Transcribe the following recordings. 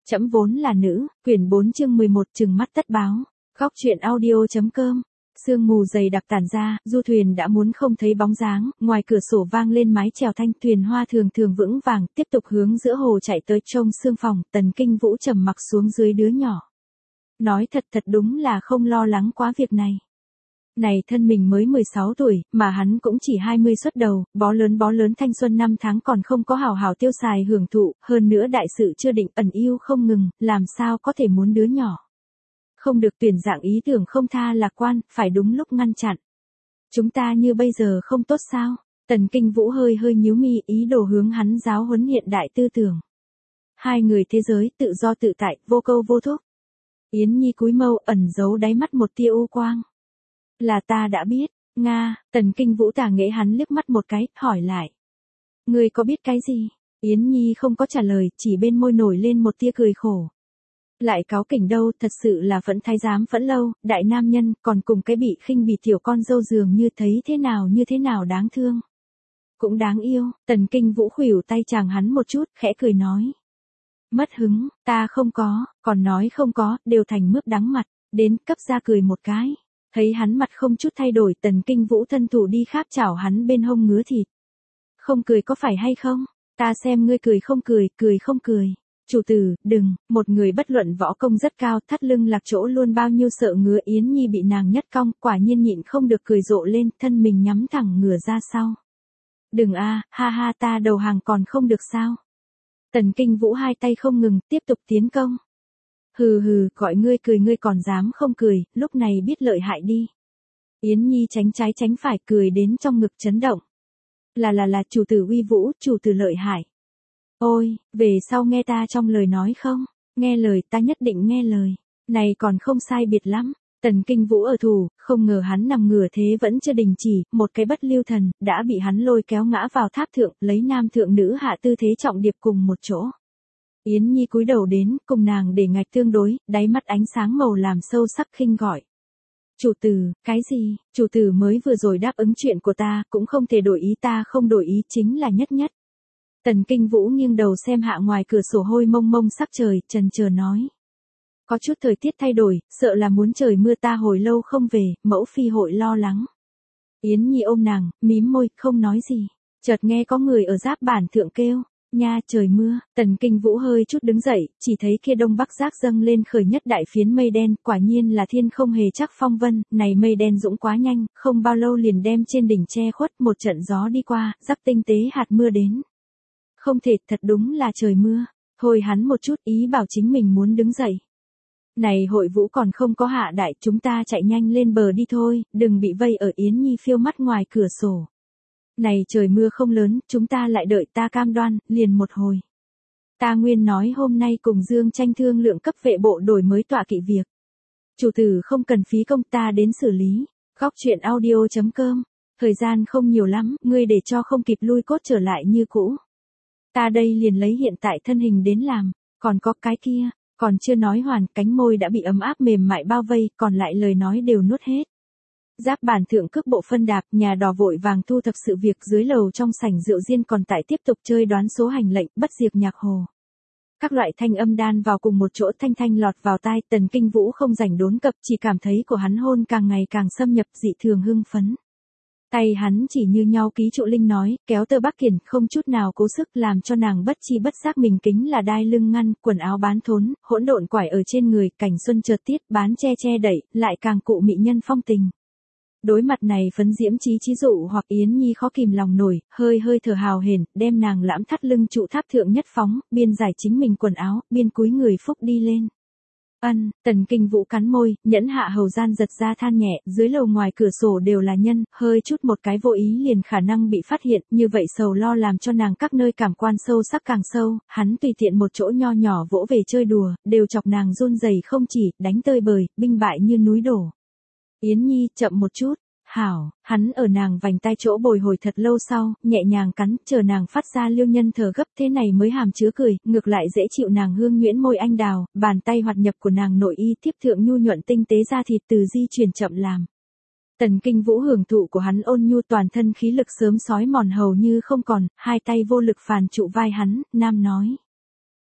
Trẫm vốn là nữ, quyển 4 chương 11 trừng mắt tất báo. Góc truyện audio.com. Sương mù dày đặc tản ra, du thuyền đã muốn không thấy bóng dáng, ngoài cửa sổ vang lên mái chèo thanh, thuyền hoa thường thường vững vàng, tiếp tục hướng giữa hồ chạy tới trông sương phòng. Tần Kinh Vũ trầm mặc xuống dưới đứa nhỏ. Nói thật đúng là không lo lắng quá việc này. Này thân mình mới 16 tuổi, mà hắn cũng chỉ 20 xuất đầu, bó lớn thanh xuân năm tháng còn không có hào hào tiêu xài hưởng thụ, hơn nữa đại sự chưa định ẩn yêu không ngừng, làm sao có thể muốn đứa nhỏ. Không được tuyển dạng ý tưởng không tha lạc quan, phải đúng lúc ngăn chặn. Chúng ta như bây giờ không tốt sao? Tần Kinh Vũ hơi nhíu mi, ý đồ hướng hắn giáo huấn hiện đại tư tưởng. Hai người thế giới, tự do tự tại, vô câu vô thúc. Yến Nhi cúi mâu, ẩn giấu đáy mắt một tia u quang. Là ta đã biết, Nga. Tần Kinh Vũ tà nghệ hắn liếc mắt một cái, hỏi lại. Ngươi có biết cái gì? Yến Nhi không có trả lời, chỉ bên môi nổi lên một tia cười khổ. Lại cáo kỉnh đâu, thật sự là vẫn thái giám vẫn lâu, đại nam nhân, còn cùng cái bị khinh bỉ tiểu con dâu dường như thấy như thế nào đáng thương. Cũng đáng yêu. Tần Kinh Vũ khuỷu tay chàng hắn một chút, khẽ cười nói. Mất hứng, ta không có, còn nói không có, đều thành mướp đắng mặt, đến cấp ra cười một cái. Thấy hắn mặt không chút thay đổi, Tần Kinh Vũ thân thủ đi kháp chảo hắn bên hông ngứa thịt. Không cười có phải hay không? Ta xem ngươi cười không cười, cười không cười. Chủ tử, đừng, một người bất luận võ công rất cao, thắt lưng lạc chỗ luôn bao nhiêu sợ ngứa. Yến Nhi bị nàng nhất cong, quả nhiên nhịn không được cười rộ lên, thân mình nhắm thẳng ngửa ra sau. Đừng a, ha ha, ta đầu hàng còn không được sao? Tần Kinh Vũ hai tay không ngừng, tiếp tục tiến công. Hừ, gọi ngươi cười ngươi còn dám không cười, lúc này biết lợi hại đi. Yến Nhi tránh trái tránh phải, cười đến trong ngực chấn động. Là chủ tử uy vũ, chủ tử lợi hại. Ôi, về sau nghe ta trong lời nói không? Nghe lời, ta nhất định nghe lời. Này còn không sai biệt lắm. Tần Kinh Vũ ở thủ, không ngờ hắn nằm ngửa thế vẫn chưa đình chỉ, một cái bất lưu thần, đã bị hắn lôi kéo ngã vào tháp thượng, lấy nam thượng nữ hạ tư thế trọng điệp cùng một chỗ. Yến Nhi cúi đầu đến, cùng nàng để ngạch tương đối, đáy mắt ánh sáng màu làm sâu sắc khinh gọi. Chủ tử, cái gì? Chủ tử mới vừa rồi đáp ứng chuyện của ta, cũng không thể đổi ý, ta không đổi ý chính là nhất. Tần Kinh Vũ nghiêng đầu xem hạ ngoài cửa sổ hôi mông sắc trời, chần chờ nói. Có chút thời tiết thay đổi, sợ là muốn trời mưa, ta hồi lâu không về, mẫu phi hội lo lắng. Yến Nhi ôm nàng, mím môi, không nói gì. Chợt nghe có người ở giáp bản thượng kêu. Nha trời mưa. Tần Kinh Vũ hơi chút đứng dậy, chỉ thấy kia đông bắc giác dâng lên khởi nhất đại phiến mây đen, quả nhiên là thiên không hề chắc phong vân, này mây đen dũng quá nhanh, không bao lâu liền đem trên đỉnh che khuất, một trận gió đi qua, rắc tinh tế hạt mưa đến. Không thể, thật đúng là trời mưa. Thôi hắn một chút, ý bảo chính mình muốn đứng dậy. Này hội vũ còn không có hạ đại, chúng ta chạy nhanh lên bờ đi thôi, đừng bị vây ở. Yến Nhi phiêu mắt ngoài cửa sổ. Này trời mưa không lớn, chúng ta lại đợi, ta cam đoan, liền một hồi. Ta nguyên nói hôm nay cùng Dương Tranh thương lượng cấp vệ bộ đổi mới tọa kỵ việc. Chủ tử không cần phí công, ta đến xử lý. Góc truyện audio.com. Thời gian không nhiều lắm, ngươi để cho không kịp lui cốt trở lại như cũ. Ta đây liền lấy hiện tại thân hình đến làm, còn có cái kia, còn chưa nói hoàn, cánh môi đã bị ấm áp mềm mại bao vây, còn lại lời nói đều nuốt hết. Giáp bản thượng cước bộ phân đạp, nhà đò vội vàng thu thập sự việc, dưới lầu trong sảnh rượu riêng còn tại tiếp tục chơi đoán số hành lệnh, bất diệt nhạc hồ. Các loại thanh âm đan vào cùng một chỗ, thanh lọt vào tai. Tần Kinh Vũ không rảnh đốn cập, chỉ cảm thấy của hắn hôn càng ngày càng xâm nhập, dị thường hưng phấn. Tay hắn chỉ như nhau ký trụ linh nói, kéo tơ bắc kiển, không chút nào cố sức, làm cho nàng bất chi bất giác mình kính là đai lưng ngăn, quần áo bán thốn, hỗn độn quải ở trên người, cảnh xuân chợt tiết, bán che đẩy, lại càng cụ mị nhân phong tình. Đối mặt này phấn diễm chí dụ hoặc Yến Nhi khó kìm lòng nổi, hơi thở hào hển, đem nàng lãm thắt lưng trụ tháp thượng nhất phóng, biên giải chính mình quần áo, biên cúi người phúc đi lên. Tần Kinh Vũ cắn môi, nhẫn hạ hầu gian giật ra than nhẹ, dưới lầu ngoài cửa sổ đều là nhân, hơi chút một cái vô ý liền khả năng bị phát hiện, như vậy sầu lo làm cho nàng các nơi cảm quan sâu sắc càng sâu, hắn tùy tiện một chỗ nho nhỏ vỗ về chơi đùa, đều chọc nàng run rẩy không chỉ, đánh tơi bời, binh bại như núi đổ. Yến Nhi, chậm một chút. Hảo, hắn ở nàng vành tai chỗ bồi hồi thật lâu sau, nhẹ nhàng cắn, chờ nàng phát ra liêu nhân thở gấp, thế này mới hàm chứa cười, ngược lại dễ chịu. Nàng hương nhuyễn môi anh đào, bàn tay hoạt nhập của nàng nội y tiếp thượng nhu nhuận tinh tế da thịt từ di chuyển chậm làm. Tần Kinh Vũ hưởng thụ của hắn ôn nhu, toàn thân khí lực sớm sói mòn hầu như không còn, hai tay vô lực phàn trụ vai hắn, nam nói.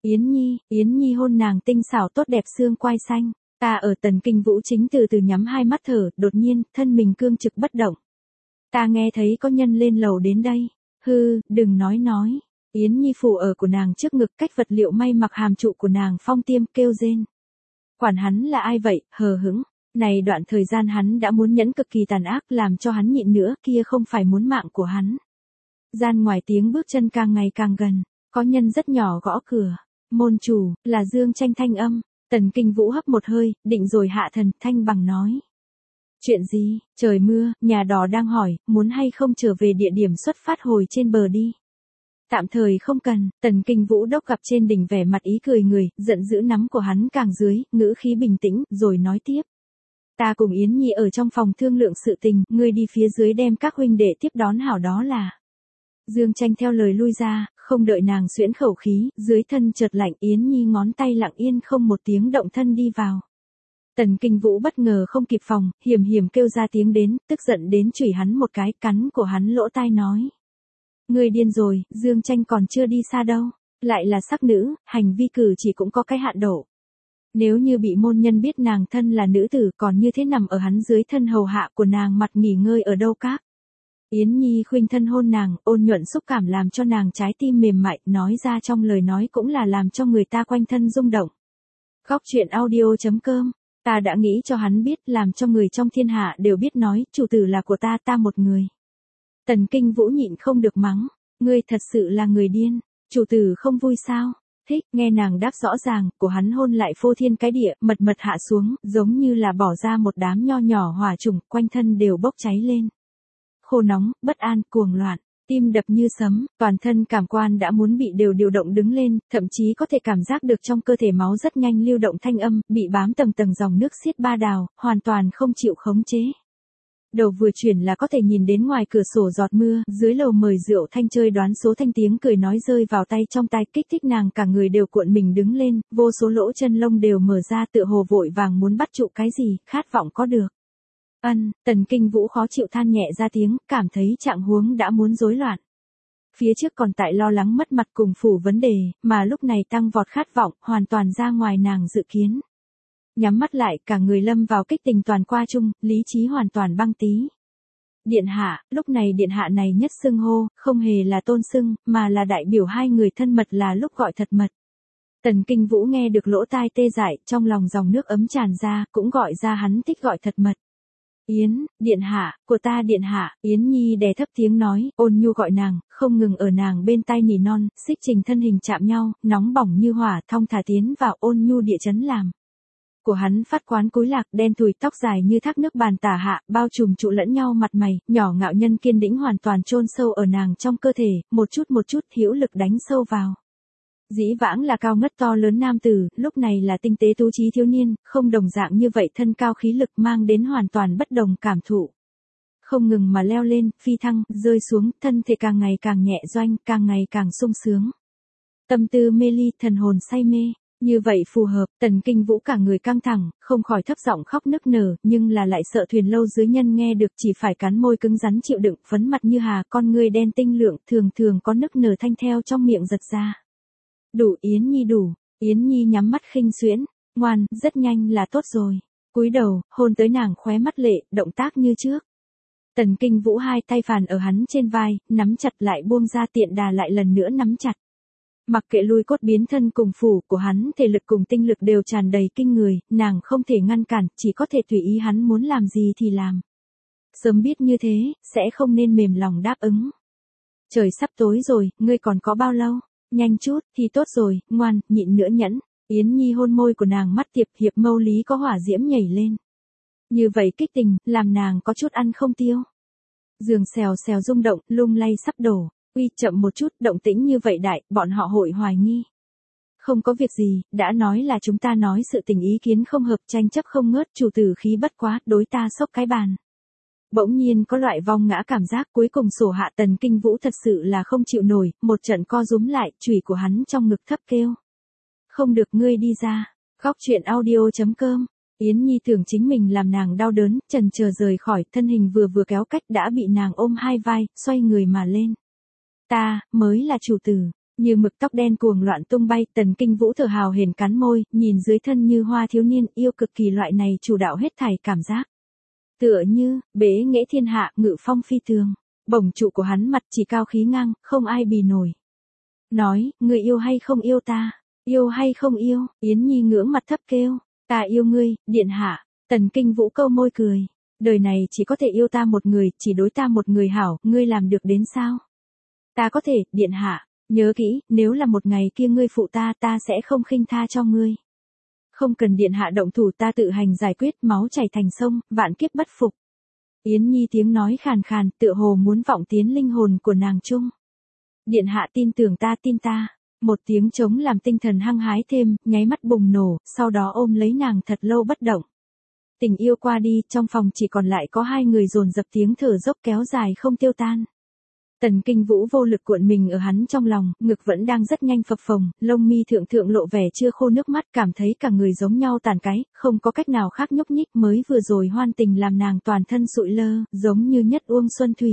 Yến Nhi hôn nàng tinh xảo tốt đẹp xương quai xanh. Ta ở Tần Kinh Vũ chính từ từ nhắm hai mắt thở, đột nhiên, thân mình cương trực bất động. Ta nghe thấy có nhân lên lầu đến đây. Hư, đừng nói. Yến Nhi phủ ở của nàng trước ngực cách vật liệu may mặc hàm trụ của nàng phong tiêm kêu rên. Quản hắn là ai vậy, hờ hững. Này đoạn thời gian hắn đã muốn nhẫn cực kỳ tàn ác làm cho hắn nhịn nữa, kia không phải muốn mạng của hắn. Gian ngoài tiếng bước chân càng ngày càng gần, có nhân rất nhỏ gõ cửa. Môn chủ, là Dương Tranh thanh âm. Tần Kinh Vũ hấp một hơi, định rồi hạ thần, thanh bằng nói. Chuyện gì, trời mưa, nhà đò đang hỏi, muốn hay không trở về địa điểm xuất phát hồi trên bờ đi. Tạm thời không cần, Tần Kinh Vũ đốc gặp trên đỉnh vẻ mặt ý cười người, giận dữ nắm của hắn càng dưới, ngữ khí bình tĩnh, rồi nói tiếp. Ta cùng Yến Nhi ở trong phòng thương lượng sự tình, ngươi đi phía dưới đem các huynh đệ tiếp đón hảo đó là. Dương Tranh theo lời lui ra, không đợi nàng xuyễn khẩu khí, dưới thân chợt lạnh Yến Nhi ngón tay lặng yên không một tiếng động thân đi vào. Tần Kinh Vũ bất ngờ không kịp phòng, hiểm kêu ra tiếng đến, tức giận đến chửi hắn một cái, cắn của hắn lỗ tai nói. Ngươi điên rồi, Dương Tranh còn chưa đi xa đâu, lại là sắc nữ, hành vi cử chỉ cũng có cái hạn độ. Nếu như bị môn nhân biết nàng thân là nữ tử còn như thế nằm ở hắn dưới thân hầu hạ của nàng mặt nghỉ ngơi ở đâu các. Yến Nhi khuynh thân hôn nàng, ôn nhuận xúc cảm làm cho nàng trái tim mềm mại, nói ra trong lời nói cũng là làm cho người ta quanh thân rung động. Góc truyện audio.com, ta đã nghĩ cho hắn biết làm cho người trong thiên hạ đều biết nói, chủ tử là của ta một người. Tần Kinh Vũ nhịn không được mắng, ngươi thật sự là người điên, chủ tử không vui sao? Thích, nghe nàng đáp rõ ràng, của hắn hôn lại phô thiên cái địa, mật hạ xuống, giống như là bỏ ra một đám nho nhỏ hỏa trùng, quanh thân đều bốc cháy lên. Khô nóng, bất an, cuồng loạn, tim đập như sấm, toàn thân cảm quan đã muốn bị điều động đứng lên, thậm chí có thể cảm giác được trong cơ thể máu rất nhanh lưu động thanh âm, bị bám tầng dòng nước xiết ba đào, hoàn toàn không chịu khống chế. Đầu vừa chuyển là có thể nhìn đến ngoài cửa sổ giọt mưa, dưới lầu mời rượu thanh chơi đoán số thanh tiếng cười nói rơi vào tay trong tai kích thích nàng cả người đều cuộn mình đứng lên, vô số lỗ chân lông đều mở ra tựa hồ vội vàng muốn bắt trụ cái gì, khát vọng có được. Tần Kinh Vũ khó chịu than nhẹ ra tiếng, cảm thấy trạng huống đã muốn rối loạn. Phía trước còn tại lo lắng mất mặt cùng phủ vấn đề, mà lúc này tăng vọt khát vọng, hoàn toàn ra ngoài nàng dự kiến. Nhắm mắt lại, cả người lâm vào kích tình toàn qua chung, lý trí hoàn toàn băng tí. Điện hạ, lúc này điện hạ này nhất xưng hô, không hề là tôn xưng, mà là đại biểu hai người thân mật là lúc gọi thật mật. Tần Kinh Vũ nghe được lỗ tai tê dại, trong lòng dòng nước ấm tràn ra, cũng gọi ra hắn thích gọi thật mật. Điện hạ, của ta điện hạ, Yến Nhi đè thấp tiếng nói, ôn nhu gọi nàng, không ngừng ở nàng bên tai nỉ non, xích trình thân hình chạm nhau, nóng bỏng như hỏa, thong thả tiến vào ôn nhu địa chấn làm. Của hắn phát quán cúi lạc, đen thùi tóc dài như thác nước bàn tả hạ, bao trùm trụ lẫn nhau mặt mày, nhỏ ngạo nhân kiên đĩnh hoàn toàn chôn sâu ở nàng trong cơ thể, một chút hữu lực đánh sâu vào. Dĩ vãng là cao ngất to lớn nam tử, lúc này là tinh tế tú trí thiếu niên, không đồng dạng như vậy thân cao khí lực mang đến hoàn toàn bất đồng cảm thụ. Không ngừng mà leo lên, phi thăng, rơi xuống, thân thể càng ngày càng nhẹ doanh, càng ngày càng sung sướng. Tâm tư mê ly, thần hồn say mê. Như vậy phù hợp, Tần Kinh Vũ cả người căng thẳng, không khỏi thấp giọng khóc nức nở, nhưng là lại sợ thuyền lâu dưới nhân nghe được chỉ phải cắn môi cứng rắn chịu đựng, phấn mặt như hà, con người đen tinh lượng, thường có nức nở thanh theo trong miệng giật ra. Đủ Yến Nhi đủ, Yến Nhi nhắm mắt khinh xuyễn, ngoan, rất nhanh là tốt rồi. Cúi đầu, hôn tới nàng khóe mắt lệ, động tác như trước. Tần Kinh Vũ hai tay phàn ở hắn trên vai, nắm chặt lại buông ra tiện đà lại lần nữa nắm chặt. Mặc kệ lui cốt biến thân cùng phủ của hắn thể lực cùng tinh lực đều tràn đầy kinh người, nàng không thể ngăn cản, chỉ có thể tùy ý hắn muốn làm gì thì làm. Sớm biết như thế, sẽ không nên mềm lòng đáp ứng. Trời sắp tối rồi, ngươi còn có bao lâu? Nhanh chút, thì tốt rồi, ngoan, nhịn nữa nhẫn. Yến Nhi hôn môi của nàng mắt tiệp hiệp mâu lý có hỏa diễm nhảy lên. Như vậy kích tình, làm nàng có chút ăn không tiêu. Giường xèo xèo rung động, lung lay sắp đổ. Uy chậm một chút, động tĩnh như vậy đại, bọn họ hội hoài nghi. Không có việc gì, đã nói là chúng ta nói sự tình ý kiến không hợp tranh chấp không ngớt, chủ tử khí bất quá, đối ta sốc cái bàn. Bỗng nhiên có loại vong ngã cảm giác cuối cùng sổ hạ Tần Kinh Vũ thật sự là không chịu nổi, một trận co rúm lại, chùy của hắn trong ngực thấp kêu. Không được ngươi đi ra, góc truyện audio.com. Yến Nhi tưởng chính mình làm nàng đau đớn, chần chờ rời khỏi, thân hình vừa kéo cách đã bị nàng ôm hai vai, xoay người mà lên. Ta, mới là chủ tử. Như mực tóc đen cuồng loạn tung bay, Tần Kinh Vũ thở hào hển cắn môi, nhìn dưới thân như hoa thiếu niên, yêu cực kỳ loại này chủ đạo hết thảy cảm giác. Tựa như, bế nghệ thiên hạ, ngự phong phi tường. Bổng trụ của hắn mặt chỉ cao khí ngang, không ai bì nổi. Nói, người yêu hay không yêu ta? Yêu hay không yêu? Yến Nhi ngưỡng mặt thấp kêu. Ta yêu ngươi, điện hạ. Tần Kinh Vũ câu môi cười. Đời này chỉ có thể yêu ta một người, chỉ đối ta một người hảo, ngươi làm được đến sao? Ta có thể, điện hạ. Nhớ kỹ, nếu là một ngày kia ngươi phụ ta, ta sẽ không khinh tha cho ngươi. Không cần điện hạ động thủ, ta tự hành giải quyết, máu chảy thành sông, vạn kiếp bất phục. Yến Nhi tiếng nói khàn khàn, tựa hồ muốn vọng tiến linh hồn của nàng chung. Điện hạ tin tưởng ta, tin ta. Một tiếng trống làm tinh thần hăng hái thêm, nháy mắt bùng nổ, sau đó ôm lấy nàng thật lâu bất động. Tình yêu qua đi, trong phòng chỉ còn lại có hai người dồn dập tiếng thở dốc kéo dài không tiêu tan. Tần Kinh Vũ vô lực cuộn mình ở hắn trong lòng, ngực vẫn đang rất nhanh phập phồng, lông mi thượng lộ vẻ chưa khô nước mắt, cảm thấy cả người giống nhau tàn cái, không có cách nào khác nhúc nhích, mới vừa rồi hoan tình làm nàng toàn thân sụi lơ, giống như nhất uông xuân thủy.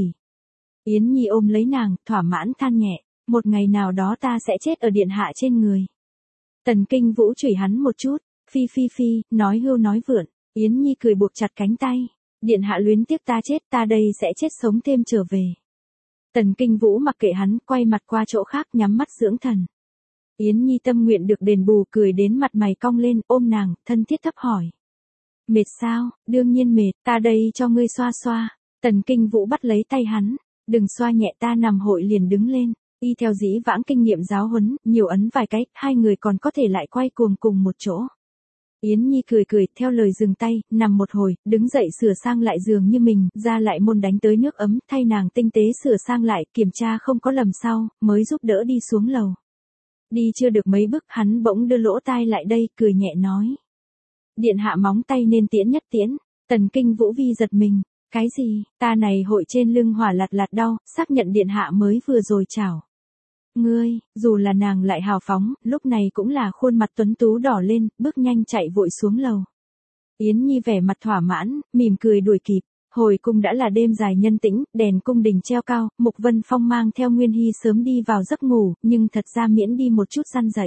Yến Nhi ôm lấy nàng, thỏa mãn than nhẹ, một ngày nào đó ta sẽ chết ở điện hạ trên người. Tần Kinh Vũ chửi hắn một chút, phi, nói hưu nói vượn. Yến Nhi cười buộc chặt cánh tay, điện hạ luyến tiếc ta chết, ta đây sẽ chết sống thêm trở về. Tần Kinh Vũ mặc kệ hắn, quay mặt qua chỗ khác, nhắm mắt dưỡng thần. Yến Nhi tâm nguyện được đền bù, cười đến mặt mày cong lên, ôm nàng, thân thiết thấp hỏi. Mệt sao? Đương nhiên mệt, ta đây cho ngươi xoa xoa. Tần Kinh Vũ bắt lấy tay hắn, đừng xoa nhẹ, ta nằm hội liền đứng lên. Y theo dĩ vãng kinh nghiệm giáo huấn, nhiều ấn vài cái, hai người còn có thể lại quay cuồng cùng một chỗ. Yến Nhi cười, theo lời dừng tay, nằm một hồi, đứng dậy sửa sang lại giường như mình, ra lại môn đánh tới nước ấm, thay nàng tinh tế sửa sang lại, kiểm tra không có lầm sau, mới giúp đỡ đi xuống lầu. Đi chưa được mấy bước, hắn bỗng đưa lỗ tai lại đây, cười nhẹ nói. Điện hạ móng tay nên tiễn nhất tiễn. Tần Kinh Vũ vi giật mình. Cái gì? Ta này hội trên lưng hỏa lạt đau, xác nhận điện hạ mới vừa rồi chào. Ngươi, dù là nàng lại hào phóng, lúc này cũng là khuôn mặt tuấn tú đỏ lên, bước nhanh chạy vội xuống lầu. Yến Nhi vẻ mặt thỏa mãn, mỉm cười đuổi kịp. Hồi cung đã là đêm dài nhân tĩnh, đèn cung đình treo cao, Mục Vân Phong mang theo Nguyên Hy sớm đi vào giấc ngủ, nhưng thật ra miễn đi một chút răn dậy.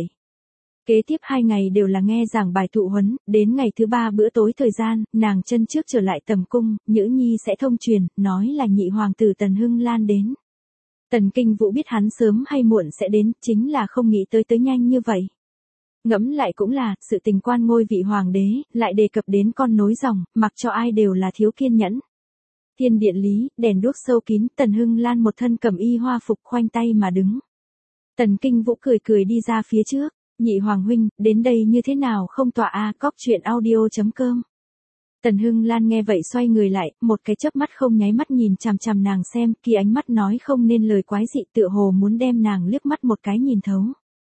Kế tiếp 2 ngày đều là nghe giảng bài thụ huấn, đến ngày thứ 3 bữa tối thời gian, nàng chân trước trở lại tầm cung, Nhữ Nhi sẽ thông truyền, nói là nhị hoàng tử Tần Hưng Lan đến. Tần Kinh Vũ biết hắn sớm hay muộn sẽ đến, chính là không nghĩ tới nhanh như vậy. Ngẫm lại cũng là, sự tình quan ngôi vị hoàng đế, lại đề cập đến con nối dòng, mặc cho ai đều là thiếu kiên nhẫn. Thiên điện lý, đèn đuốc sâu kín, Tần Hưng Lan một thân cẩm y hoa phục khoanh tay mà đứng. Tần Kinh Vũ cười đi ra phía trước, nhị hoàng huynh, đến đây như thế nào không tọa a, cóc truyện audio.com. Tần Hưng Lan nghe vậy xoay người lại, một cái chớp mắt không nháy mắt nhìn chằm nàng xem, kia ánh mắt nói không nên lời quái dị, tựa hồ muốn đem nàng liếc mắt một cái nhìn thấu.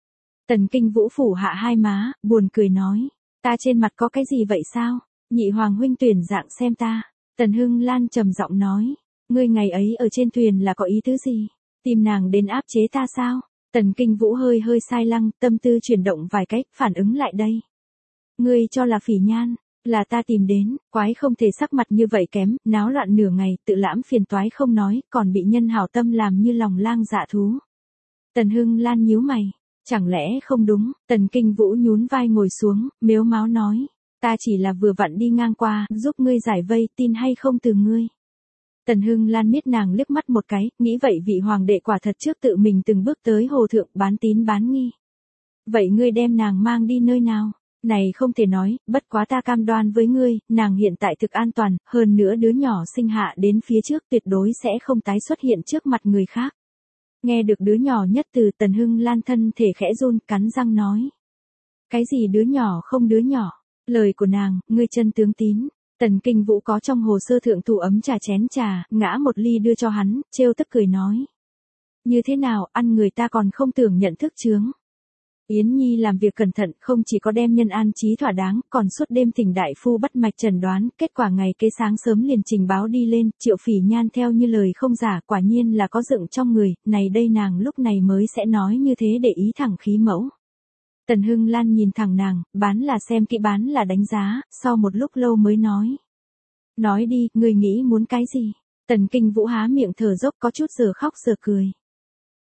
Tần Kinh Vũ phủ hạ hai má, buồn cười nói, ta trên mặt có cái gì vậy sao? Nhị hoàng huynh tuyển dạng xem ta. Tần Hưng Lan trầm giọng nói, ngươi ngày ấy ở trên thuyền là có ý tứ gì? Tìm nàng đến áp chế ta sao? Tần Kinh Vũ hơi sai lăng, tâm tư chuyển động vài cách, phản ứng lại đây. Ngươi cho là Phỉ Nhan, là ta tìm đến, quái không thể sắc mặt như vậy kém, náo loạn nửa ngày, tự lãm phiền toái không nói, còn bị nhân hảo tâm làm như lòng lang dạ thú. Tần Hưng Lan nhíu mày, chẳng lẽ không đúng? Tần Kinh Vũ nhún vai ngồi xuống, mếu máo nói, ta chỉ là vừa vặn đi ngang qua, giúp ngươi giải vây, tin hay không từ ngươi. Tần Hưng Lan miết nàng liếc mắt một cái, nghĩ vậy vị hoàng đệ quả thật trước tự mình từng bước tới hồ thượng, bán tín bán nghi. Vậy ngươi đem nàng mang đi nơi nào? Này không thể nói, bất quá ta cam đoan với ngươi, nàng hiện tại thực an toàn, hơn nữa đứa nhỏ sinh hạ đến phía trước tuyệt đối sẽ không tái xuất hiện trước mặt người khác. Nghe được đứa nhỏ nhất từ, Tần Hưng Lan thân thể khẽ run, cắn răng nói. Cái gì đứa nhỏ không đứa nhỏ? Lời của nàng, ngươi chân tướng tín. Tần Kinh Vũ có trong hồ sơ thượng thủ ấm trà chén trà, ngã một ly đưa cho hắn, trêu tức cười nói. Như thế nào, ăn người ta còn không tưởng nhận thức chướng. Yến Nhi làm việc cẩn thận, không chỉ có đem nhân an trí thỏa đáng, còn suốt đêm thỉnh đại phu bắt mạch chẩn đoán, kết quả ngày kế sáng sớm liền trình báo đi lên, Triệu Phỉ Nhan theo như lời không giả, quả nhiên là có dựng trong người, này đây nàng lúc này mới sẽ nói như thế để ý thẳng khí mẫu. Tần Hưng Lan nhìn thẳng nàng, bán là xem kỹ bán là đánh giá, sau một lúc lâu mới nói. Nói đi, người nghĩ muốn cái gì? Tần Kinh Vũ há miệng thở dốc có chút giờ khóc giờ cười.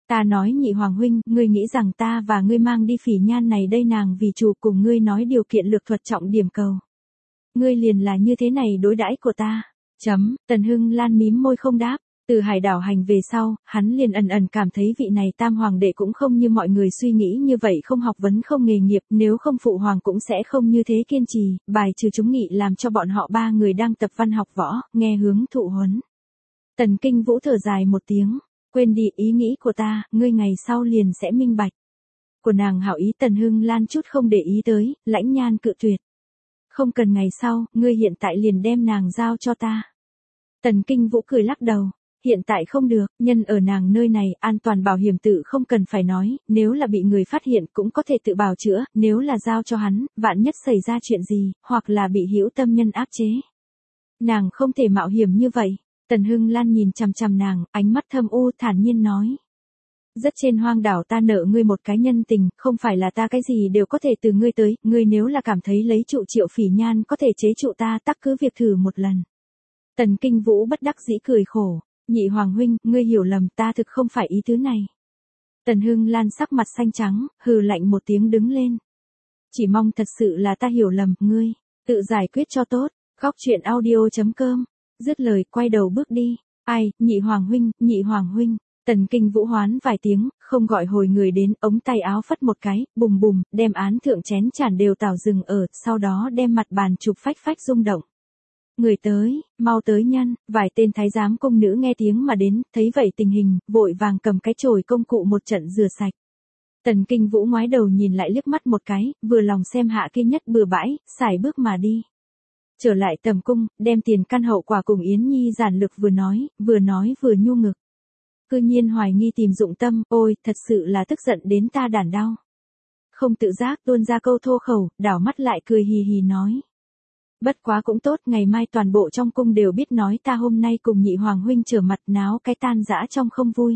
Ta nói Nhị Hoàng huynh, ngươi nghĩ rằng ta và ngươi mang đi Phỉ Nhan này đây nàng vì chủ cùng ngươi nói điều kiện lược thuật trọng điểm cầu. Ngươi liền là như thế này đối đãi của ta. Tần Hưng Lan mím môi không đáp. Từ Hải đảo hành về sau, hắn liền ẩn ẩn cảm thấy vị này tam hoàng đệ cũng không như mọi người suy nghĩ như vậy, không học vấn không nghề nghiệp, nếu không phụ hoàng cũng sẽ không như thế kiên trì, bài trừ chúng nghị làm cho bọn họ ba người đang tập văn học võ, nghe hướng thụ huấn. Tần Kinh Vũ thở dài một tiếng, quên đi ý nghĩ của ta, ngươi ngày sau liền sẽ minh bạch. Của nàng hảo ý Tần Hưng Lan chút không để ý tới, lãnh nhan cự tuyệt. Không cần ngày sau, ngươi hiện tại liền đem nàng giao cho ta. Tần Kinh Vũ cười lắc đầu. Hiện tại không được, nhân ở nàng nơi này, an toàn bảo hiểm tự không cần phải nói, nếu là bị người phát hiện cũng có thể tự bào chữa, nếu là giao cho hắn, vạn nhất xảy ra chuyện gì, hoặc là bị hữu tâm nhân áp chế. Nàng không thể mạo hiểm như vậy. Tần Hưng Lan nhìn chằm chằm nàng, ánh mắt thâm u thản nhiên nói. Rất trên hoang đảo ta nợ ngươi một cái nhân tình, không phải là ta cái gì đều có thể từ ngươi tới, ngươi nếu là cảm thấy lấy trụ Triệu Phỉ Nhan có thể chế trụ ta tắc cứ việc thử một lần. Tần Kinh Vũ bất đắc dĩ cười khổ. Nhị Hoàng huynh, ngươi hiểu lầm, ta thực không phải ý tứ này. Tần Hưng Lan sắc mặt xanh trắng, hừ lạnh một tiếng đứng lên. Chỉ mong thật sự là ta hiểu lầm, ngươi, tự giải quyết cho tốt. Góc truyện audio.com. Dứt lời quay đầu bước đi. Ai, Nhị Hoàng huynh, Nhị Hoàng huynh. Tần Kinh Vũ hoán vài tiếng, không gọi hồi người đến, ống tay áo phất một cái, bùm bùm, đem án thượng chén tràn đều tảo dừng ở, sau đó đem mặt bàn chụp phách phách rung động. Người tới, mau tới nhân, vài tên thái giám cung nữ nghe tiếng mà đến, thấy vậy tình hình, vội vàng cầm cái chổi công cụ một trận rửa sạch. Tần Kinh Vũ ngoái đầu nhìn lại liếc mắt một cái, vừa lòng xem hạ kia nhất bừa bãi, xài bước mà đi. Trở lại tầm cung, đem tiền căn hậu quả cùng Yến Nhi giản lược vừa nói vừa nhu ngực. Cư nhiên hoài nghi tìm dụng tâm, ôi, thật sự là tức giận đến ta đản đau. Không tự giác tuôn ra câu thô khẩu, đảo mắt lại cười hì hì nói. Bất quá cũng tốt, ngày mai toàn bộ trong cung đều biết nói ta hôm nay cùng Nhị Hoàng huynh trở mặt náo cái tan dã trong không vui.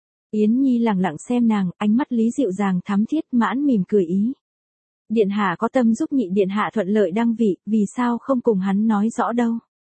Yến Nhi lẳng lặng xem nàng, ánh mắt lý dịu dàng thắm thiết mãn mỉm cười ý. Điện hạ có tâm giúp Nhị điện hạ thuận lợi đăng vị, vì sao không cùng hắn nói rõ đâu.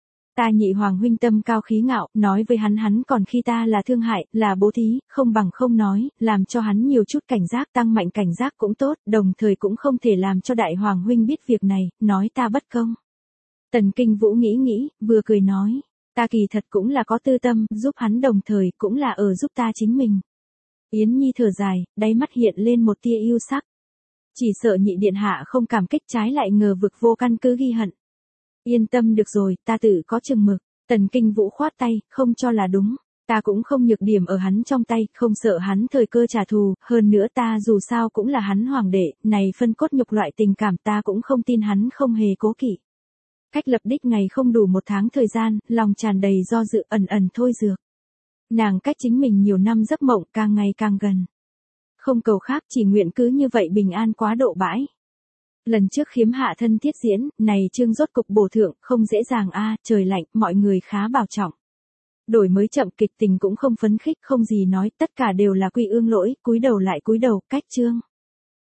Ta Nhị Hoàng huynh tâm cao khí ngạo, nói với hắn còn khi ta là thương hại, là bố thí, không bằng không nói, làm cho hắn nhiều chút cảnh giác, tăng mạnh cảnh giác cũng tốt, đồng thời cũng không thể làm cho Đại Hoàng huynh biết việc này, nói ta bất công. Tần Kinh Vũ nghĩ, vừa cười nói, ta kỳ thật cũng là có tư tâm, giúp hắn đồng thời cũng là ở giúp ta chính mình. Yến Nhi thở dài, đáy mắt hiện lên một tia yêu sắc. Chỉ sợ Nhị điện hạ không cảm kích, trái lại ngờ vực vô căn cứ ghi hận. Yên tâm được rồi, ta tự có chừng mực. Tần Kinh Vũ khoát tay, không cho là đúng. Ta cũng không nhược điểm ở hắn trong tay, không sợ hắn thời cơ trả thù, hơn nữa ta dù sao cũng là hắn hoàng đệ, này phân cốt nhục loại tình cảm ta cũng không tin hắn không hề cố kỵ. Cách lập đích ngày không đủ một tháng thời gian, lòng tràn đầy do dự ẩn thôi dược. Nàng cách chính mình nhiều năm giấc mộng càng ngày càng gần. Không cầu khác, chỉ nguyện cứ như vậy bình an quá độ bãi. Lần trước khiếm hạ thân thiết diễn, này chương rốt cục bổ thượng, không dễ dàng trời lạnh, mọi người khá bảo trọng. Đổi mới chậm, kịch tình cũng không phấn khích, không gì nói, tất cả đều là quy ương lỗi, cúi đầu lại cúi đầu, cách chương.